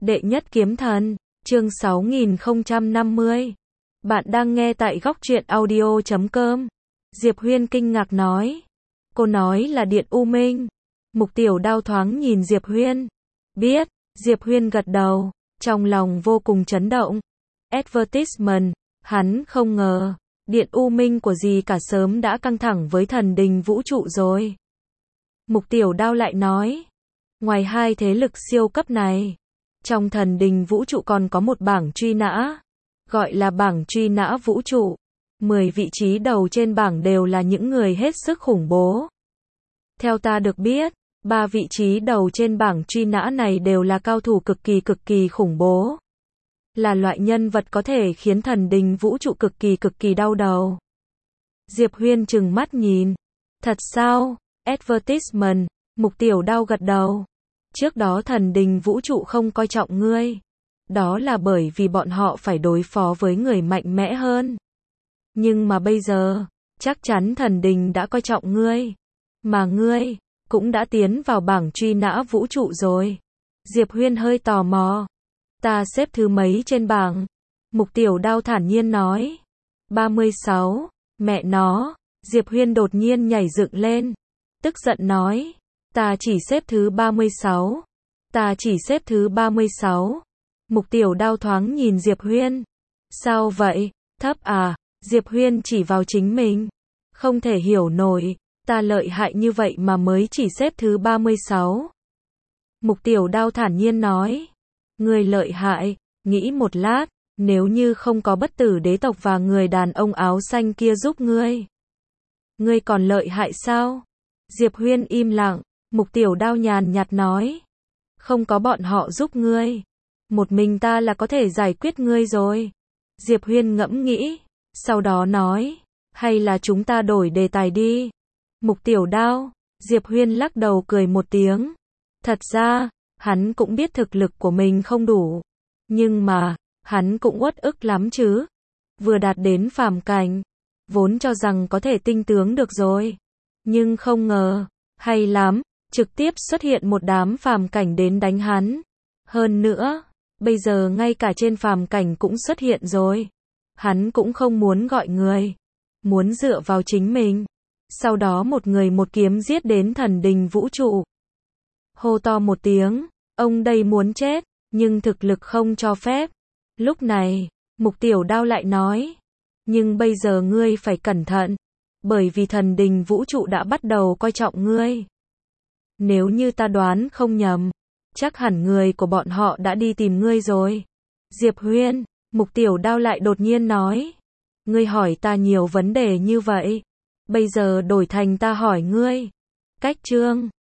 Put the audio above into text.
Đệ nhất kiếm thần, chương 6050. Bạn đang nghe tại góc truyện audio.com. Diệp Huyên kinh ngạc nói. Cô nói là Điện U Minh. Mục Tiểu Đao thoáng nhìn Diệp Huyên. Biết, Diệp Huyên gật đầu, trong lòng vô cùng chấn động. Advertisement, hắn không ngờ, Điện U Minh của gì cả sớm đã căng thẳng với thần đình vũ trụ rồi. Mục Tiểu Đao lại nói, ngoài hai thế lực siêu cấp này, trong thần đình vũ trụ còn có một bảng truy nã, gọi là bảng truy nã vũ trụ. 10 vị trí đầu trên bảng đều là những người hết sức khủng bố. Theo ta được biết, 3 vị trí đầu trên bảng truy nã này đều là cao thủ cực kỳ khủng bố. Là loại nhân vật có thể khiến thần đình vũ trụ cực kỳ đau đầu. Diệp Huyên trừng mắt nhìn. Thật sao? Advertisement, Mục Tiểu Đao gật đầu. Trước đó thần đình vũ trụ không coi trọng ngươi. Đó là bởi vì bọn họ phải đối phó với người mạnh mẽ hơn. Nhưng mà bây giờ, chắc chắn thần đình đã coi trọng ngươi. Mà ngươi, cũng đã tiến vào bảng truy nã vũ trụ rồi. Diệp Huyên hơi tò mò. Ta xếp thứ mấy trên bảng? Mục Tiểu Đao thản nhiên nói. 36, mẹ nó. Diệp Huyên đột nhiên nhảy dựng lên. Tức giận nói. Ta chỉ xếp thứ 36. Ta chỉ xếp thứ 36. Mục Tiểu Đao thoáng nhìn Diệp Huyên. Sao vậy? Thấp à? Diệp Huyên chỉ vào chính mình. Không thể hiểu nổi. Ta lợi hại như vậy mà mới chỉ xếp thứ 36. Mục Tiểu Đao thản nhiên nói. Ngươi lợi hại, nghĩ một lát, nếu như không có bất tử đế tộc và người đàn ông áo xanh kia giúp ngươi. Ngươi còn lợi hại sao? Diệp Huyên im lặng, Mục Tiểu Đao nhàn nhạt nói. Không có bọn họ giúp ngươi. Một mình ta là có thể giải quyết ngươi rồi. Diệp Huyên ngẫm nghĩ, sau đó nói, hay là chúng ta đổi đề tài đi. Mục Tiểu Đao, Diệp Huyên lắc đầu cười một tiếng. Thật ra, hắn cũng biết thực lực của mình không đủ. Nhưng mà, hắn cũng uất ức lắm chứ. Vừa đạt đến phàm cảnh, vốn cho rằng có thể tinh tướng được rồi. Nhưng không ngờ, hay lắm, trực tiếp xuất hiện một đám phàm cảnh đến đánh hắn. Hơn nữa, bây giờ ngay cả trên phàm cảnh cũng xuất hiện rồi. Hắn cũng không muốn gọi người, muốn dựa vào chính mình. Sau đó một người một kiếm giết đến thần đình vũ trụ. Hô to một tiếng, ông đây muốn chết, nhưng thực lực không cho phép. Lúc này, Mục Tiểu Đao lại nói, nhưng bây giờ ngươi phải cẩn thận, bởi vì thần đình vũ trụ đã bắt đầu coi trọng ngươi. Nếu như ta đoán không nhầm, chắc hẳn người của bọn họ đã đi tìm ngươi rồi. Diệp Huyên, Mục Tiểu Đao lại đột nhiên nói, ngươi hỏi ta nhiều vấn đề như vậy, bây giờ đổi thành ta hỏi ngươi. Cách chương